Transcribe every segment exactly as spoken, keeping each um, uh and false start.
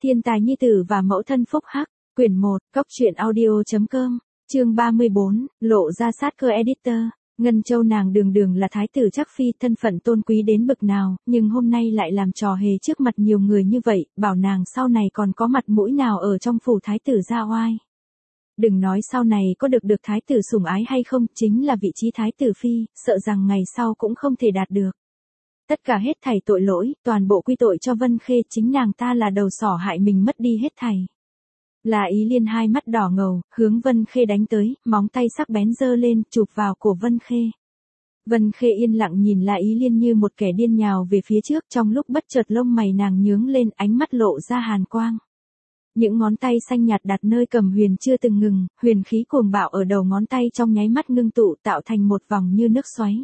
Thiên tài nhi tử và mẫu thân phúc hắc, quyển một, cốc truyện audio.com, chương ba mươi bốn, lộ ra sát cơ editor. Ngân Châu nàng đường đường là thái tử Trác Phi, thân phận tôn quý đến bực nào, nhưng hôm nay lại làm trò hề trước mặt nhiều người như vậy, bảo nàng sau này còn có mặt mũi nào ở trong phủ thái tử ra oai. Đừng nói sau này có được được thái tử sủng ái hay không, chính là vị trí thái tử phi, sợ rằng ngày sau cũng không thể đạt được. Tất cả hết thảy tội lỗi, toàn bộ quy tội cho Vân Khê, chính nàng ta là đầu sỏ hại mình mất đi hết thảy. Là Ý Liên hai mắt đỏ ngầu, hướng Vân Khê đánh tới, móng tay sắc bén giơ lên, chụp vào cổ Vân Khê. Vân Khê yên lặng nhìn La Ý Liên như một kẻ điên nhào về phía trước, trong lúc bất chợt lông mày nàng nhướng lên, ánh mắt lộ ra hàn quang. Những ngón tay xanh nhạt đặt nơi cầm huyền chưa từng ngừng, huyền khí cuồng bạo ở đầu ngón tay trong nháy mắt ngưng tụ tạo thành một vòng như nước xoáy.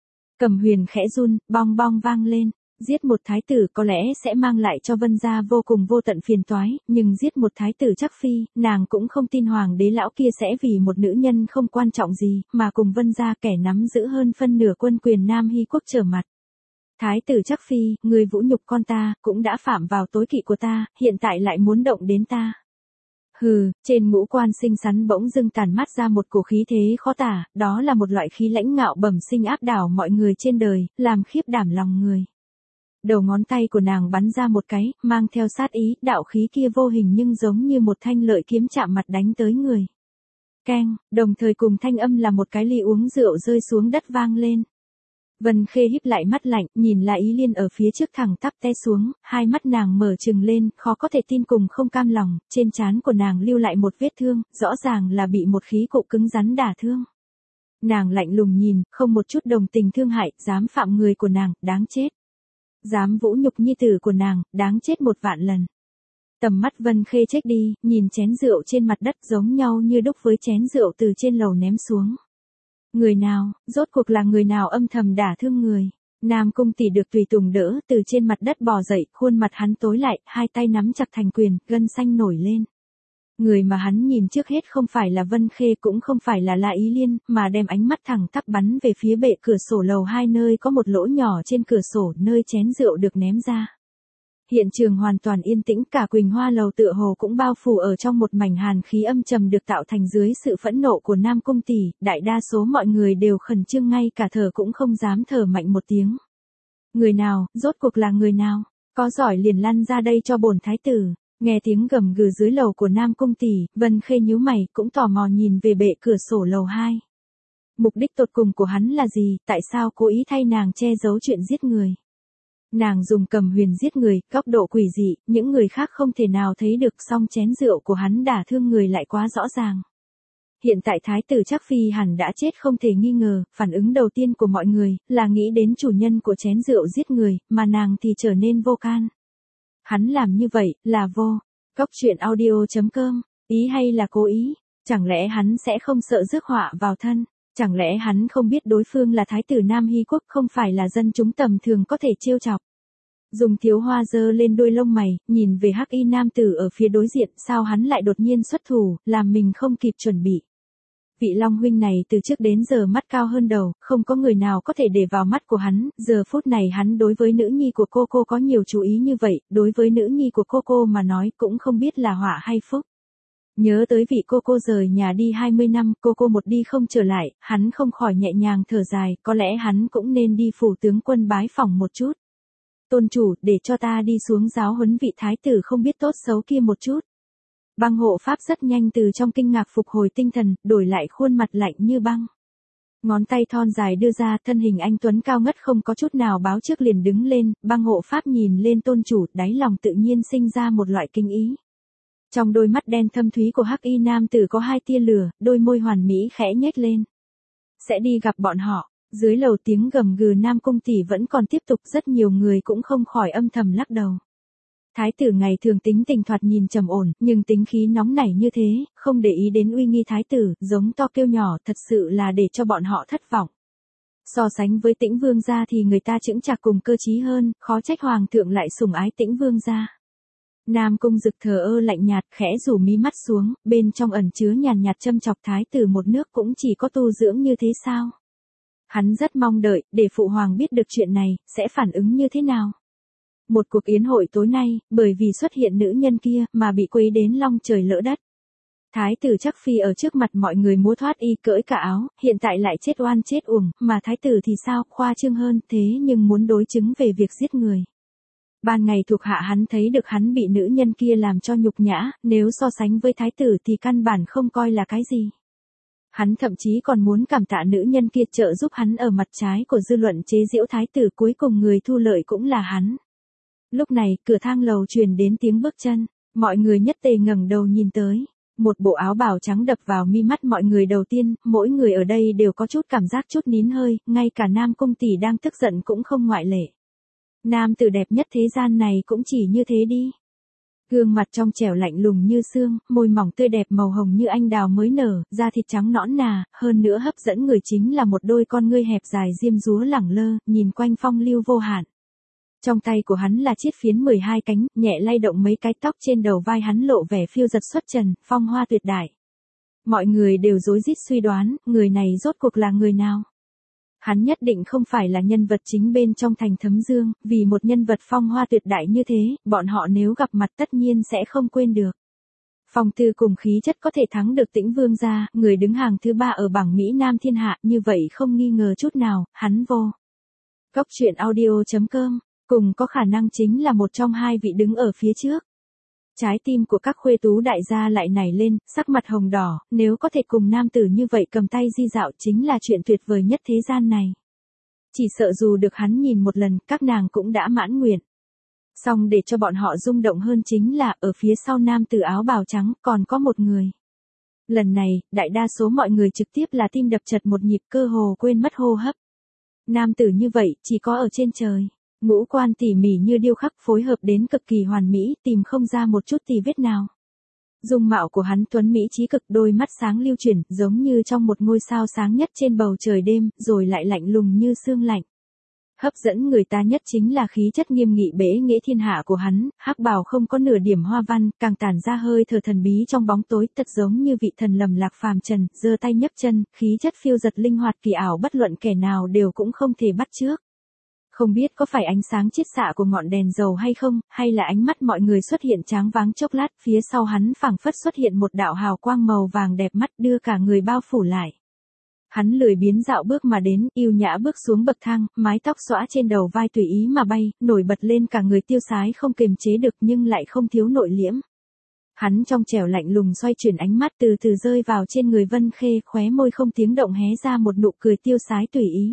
Cầm huyền khẽ run, bong bong vang lên. Giết một thái tử có lẽ sẽ mang lại cho Vân gia vô cùng vô tận phiền toái, nhưng giết một thái tử Trác Phi, nàng cũng không tin hoàng đế lão kia sẽ vì một nữ nhân không quan trọng gì, mà cùng Vân gia kẻ nắm giữ hơn phân nửa quân quyền Nam Hy quốc trở mặt. Thái tử Trác Phi, người vũ nhục con ta, cũng đã phạm vào tối kỵ của ta, hiện tại lại muốn động đến ta. Hừ, trên ngũ quan xinh xắn bỗng dưng tàn mát ra một cổ khí thế khó tả, đó là một loại khí lãnh ngạo bẩm sinh áp đảo mọi người trên đời, làm khiếp đảm lòng người. Đầu ngón tay của nàng bắn ra một cái, mang theo sát ý, đạo khí kia vô hình nhưng giống như một thanh lợi kiếm chạm mặt đánh tới người. Keng, đồng thời cùng thanh âm là một cái ly uống rượu rơi xuống đất vang lên. Vân Khê híp lại mắt lạnh, nhìn La Ý Liên ở phía trước thẳng tắp té xuống, hai mắt nàng mở trừng lên, khó có thể tin cùng không cam lòng, trên trán của nàng lưu lại một vết thương, rõ ràng là bị một khí cụ cứng rắn đả thương. Nàng lạnh lùng nhìn, không một chút đồng tình thương hại, dám phạm người của nàng, đáng chết. Dám vũ nhục nhi tử của nàng, đáng chết một vạn lần. Tầm mắt Vân Khê chếch đi, nhìn chén rượu trên mặt đất giống nhau như đúc với chén rượu từ trên lầu ném xuống. Người nào, rốt cuộc là người nào âm thầm đả thương người? Nam Cung Tỷ được tùy tùng đỡ, từ trên mặt đất bò dậy, khuôn mặt hắn tối lại, hai tay nắm chặt thành quyền, gân xanh nổi lên. Người mà hắn nhìn trước hết không phải là Vân Khê cũng không phải là La Ý Liên, mà đem ánh mắt thẳng tắp bắn về phía bệ cửa sổ lầu hai nơi có một lỗ nhỏ trên cửa sổ nơi chén rượu được ném ra. Hiện trường hoàn toàn yên tĩnh, cả Quỳnh Hoa lầu tựa hồ cũng bao phủ ở trong một mảnh hàn khí âm trầm được tạo thành dưới sự phẫn nộ của Nam Cung Tỷ, đại đa số mọi người đều khẩn trương, ngay cả thở cũng không dám thở mạnh một tiếng. Người nào, rốt cuộc là người nào, có giỏi liền lăn ra đây cho bổn thái tử. Nghe tiếng gầm gừ dưới lầu của Nam Cung Tỷ, Vân Khê nhíu mày, cũng tò mò nhìn về bệ cửa sổ lầu hai. Mục đích tột cùng của hắn là gì, tại sao cố ý thay nàng che giấu chuyện giết người? Nàng dùng cầm huyền giết người, góc độ quỷ dị, những người khác không thể nào thấy được, song chén rượu của hắn đả thương người lại quá rõ ràng. Hiện tại thái tử Trác Phi hẳn đã chết không thể nghi ngờ, phản ứng đầu tiên của mọi người là nghĩ đến chủ nhân của chén rượu giết người, mà nàng thì trở nên vô can. Hắn làm như vậy, là vô. Cốc truyện audio.com, ý hay là cố ý? Chẳng lẽ hắn sẽ không sợ rước họa vào thân? Chẳng lẽ hắn không biết đối phương là thái tử Nam Hy quốc, không phải là dân chúng tầm thường có thể trêu chọc? Dùng Thiếu Hoa giơ lên đôi lông mày, nhìn về hắc y nam tử ở phía đối diện, sao hắn lại đột nhiên xuất thủ, làm mình không kịp chuẩn bị. Vị Long huynh này từ trước đến giờ mắt cao hơn đầu, không có người nào có thể để vào mắt của hắn, giờ phút này hắn đối với nữ nhi của cô cô có nhiều chú ý như vậy, đối với nữ nhi của cô cô mà nói cũng không biết là họa hay phúc. Nhớ tới vị cô cô rời nhà đi hai mươi năm, cô cô một đi không trở lại, hắn không khỏi nhẹ nhàng thở dài, có lẽ hắn cũng nên đi phủ tướng quân bái phỏng một chút. Tôn chủ, để cho ta đi xuống giáo huấn vị thái tử không biết tốt xấu kia một chút. Băng hộ pháp rất nhanh từ trong kinh ngạc phục hồi tinh thần, đổi lại khuôn mặt lạnh như băng. Ngón tay thon dài đưa ra, thân hình anh tuấn cao ngất không có chút nào báo trước liền đứng lên, băng hộ pháp nhìn lên tôn chủ, đáy lòng tự nhiên sinh ra một loại kinh ý. Trong đôi mắt đen thâm thúy của hắc y nam tử có hai tia lửa, đôi môi hoàn mỹ khẽ nhếch lên. Sẽ đi gặp bọn họ. Dưới lầu tiếng gầm gừ Nam Cung Tỷ vẫn còn tiếp tục, rất nhiều người cũng không khỏi âm thầm lắc đầu. Thái tử ngày thường tính tình thoạt nhìn trầm ổn, nhưng tính khí nóng nảy như thế, không để ý đến uy nghi thái tử, giống to kêu nhỏ, thật sự là để cho bọn họ thất vọng. So sánh với Tĩnh Vương gia thì người ta chững chạc cùng cơ trí hơn, khó trách hoàng thượng lại sủng ái Tĩnh Vương gia. Nam Cung Dực thờ ơ lạnh nhạt, khẽ rủ mí mắt xuống, bên trong ẩn chứa nhàn nhạt châm chọc, thái tử một nước cũng chỉ có tu dưỡng như thế sao? Hắn rất mong đợi, để phụ hoàng biết được chuyện này, sẽ phản ứng như thế nào? Một cuộc yến hội tối nay, bởi vì xuất hiện nữ nhân kia mà bị quấy đến long trời lỡ đất. Thái tử Trắc Phi ở trước mặt mọi người múa thoát y cởi cả áo, hiện tại lại chết oan chết uổng, mà thái tử thì sao, khoa trương hơn thế nhưng muốn đối chứng về việc giết người. Ban ngày thuộc hạ hắn thấy được hắn bị nữ nhân kia làm cho nhục nhã, nếu so sánh với thái tử thì căn bản không coi là cái gì. Hắn thậm chí còn muốn cảm tạ nữ nhân kia trợ giúp hắn ở mặt trái của dư luận chế giễu thái tử, cuối cùng người thu lợi cũng là hắn. Lúc này, cửa thang lầu truyền đến tiếng bước chân, mọi người nhất tề ngẩng đầu nhìn tới. Một bộ áo bào trắng đập vào mi mắt mọi người đầu tiên, mỗi người ở đây đều có chút cảm giác chút nín hơi, ngay cả Nam Cung tỷ đang tức giận cũng không ngoại lệ. Nam tử đẹp nhất thế gian này cũng chỉ như thế đi. Gương mặt trong trẻo lạnh lùng như xương, môi mỏng tươi đẹp màu hồng như anh đào mới nở, da thịt trắng nõn nà, hơn nữa hấp dẫn người chính là một đôi con ngươi hẹp dài diêm dúa lẳng lơ, nhìn quanh phong lưu vô hạn. Trong tay của hắn là chiếc phiến mười hai cánh, nhẹ lay động mấy cái tóc trên đầu vai hắn lộ vẻ phiêu giật xuất trần, phong hoa tuyệt đại. Mọi người đều rối rít suy đoán, người này rốt cuộc là người nào? Hắn nhất định không phải là nhân vật chính bên trong Thành Thấm Dương, vì một nhân vật phong hoa tuyệt đại như thế, bọn họ nếu gặp mặt tất nhiên sẽ không quên được. Phong tư cùng khí chất có thể thắng được Tĩnh Vương gia, người đứng hàng thứ ba ở bảng Mỹ Nam thiên hạ, như vậy không nghi ngờ chút nào, hắn vô. Cốc truyện audio chấm com, cùng có khả năng chính là một trong hai vị đứng ở phía trước. Trái tim của các khuê tú đại gia lại nảy lên, sắc mặt hồng đỏ, nếu có thể cùng nam tử như vậy cầm tay di dạo chính là chuyện tuyệt vời nhất thế gian này. Chỉ sợ dù được hắn nhìn một lần, các nàng cũng đã mãn nguyện. Song để cho bọn họ rung động hơn chính là, ở phía sau nam tử áo bào trắng, còn có một người. Lần này, đại đa số mọi người trực tiếp là tim đập chật một nhịp, cơ hồ quên mất hô hấp. Nam tử như vậy, chỉ có ở trên trời. Ngũ quan tỉ mỉ như điêu khắc phối hợp đến cực kỳ hoàn mỹ, tìm không ra một chút tì vết nào. Dung mạo của hắn tuấn mỹ trí cực, đôi mắt sáng lưu chuyển, giống như trong một ngôi sao sáng nhất trên bầu trời đêm, rồi lại lạnh lùng như sương lạnh. Hấp dẫn người ta nhất chính là khí chất nghiêm nghị bế nghệ thiên hạ của hắn, hắc bào không có nửa điểm hoa văn, càng tản ra hơi thở thần bí trong bóng tối, thật giống như vị thần lầm lạc phàm trần, giơ tay nhấc chân, khí chất phiêu giật linh hoạt kỳ ảo, bất luận kẻ nào đều cũng không thể bắt chước. Không biết có phải ánh sáng chiết xạ của ngọn đèn dầu hay không, hay là ánh mắt mọi người xuất hiện tráng váng chốc lát, phía sau hắn phảng phất xuất hiện một đạo hào quang màu vàng đẹp mắt đưa cả người bao phủ lại. Hắn lười biếng dạo bước mà đến, yêu nhã bước xuống bậc thang, mái tóc xõa trên đầu vai tùy ý mà bay, nổi bật lên cả người tiêu sái không kiềm chế được nhưng lại không thiếu nội liễm. Hắn trong trẻo lạnh lùng xoay chuyển ánh mắt từ từ rơi vào trên người Vân Khê, khóe môi không tiếng động hé ra một nụ cười tiêu sái tùy ý.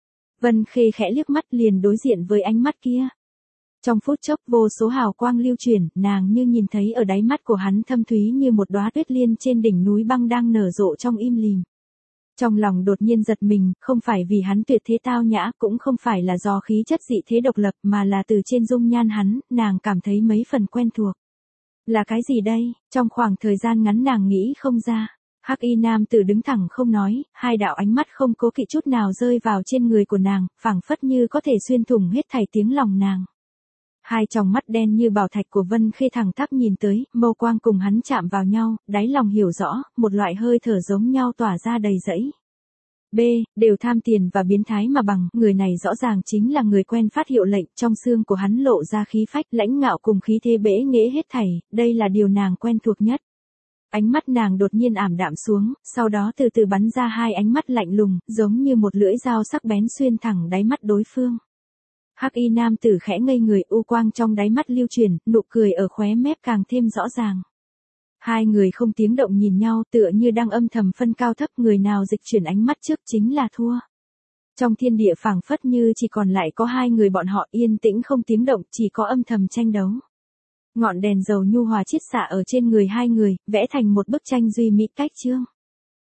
Vân Khê khẽ liếc mắt liền đối diện với ánh mắt kia. Trong phút chốc vô số hào quang lưu chuyển, nàng như nhìn thấy ở đáy mắt của hắn thâm thúy như một đóa tuyết liên trên đỉnh núi băng đang nở rộ trong im lìm. Trong lòng đột nhiên giật mình, không phải vì hắn tuyệt thế tao nhã, cũng không phải là do khí chất dị thế độc lập, mà là từ trên dung nhan hắn, nàng cảm thấy mấy phần quen thuộc. Là cái gì đây? Trong khoảng thời gian ngắn nàng nghĩ không ra. Hắc y nam tử đứng thẳng không nói, hai đạo ánh mắt không cố kỵ chút nào rơi vào trên người của nàng, phảng phất như có thể xuyên thủng hết thảy tiếng lòng nàng. Hai tròng mắt đen như bảo thạch của Vân Khê thẳng tắp nhìn tới, mâu quang cùng hắn chạm vào nhau, đáy lòng hiểu rõ, một loại hơi thở giống nhau tỏa ra đầy rẫy. B, đều tham tiền và biến thái mà bằng, người này rõ ràng chính là người quen phát hiệu lệnh, trong xương của hắn lộ ra khí phách, lãnh ngạo cùng khí thế bẽ nghễ hết thảy, đây là điều nàng quen thuộc nhất. Ánh mắt nàng đột nhiên ảm đạm xuống, sau đó từ từ bắn ra hai ánh mắt lạnh lùng, giống như một lưỡi dao sắc bén xuyên thẳng đáy mắt đối phương. Hắc y nam tử khẽ ngây người, u quang trong đáy mắt lưu chuyển, nụ cười ở khóe mép càng thêm rõ ràng. Hai người không tiếng động nhìn nhau, tựa như đang âm thầm phân cao thấp, người nào dịch chuyển ánh mắt trước chính là thua. Trong thiên địa phảng phất như chỉ còn lại có hai người bọn họ, yên tĩnh không tiếng động, chỉ có âm thầm tranh đấu. Ngọn đèn dầu nhu hòa chiết xạ ở trên người hai người, vẽ thành một bức tranh duy mỹ cách chương.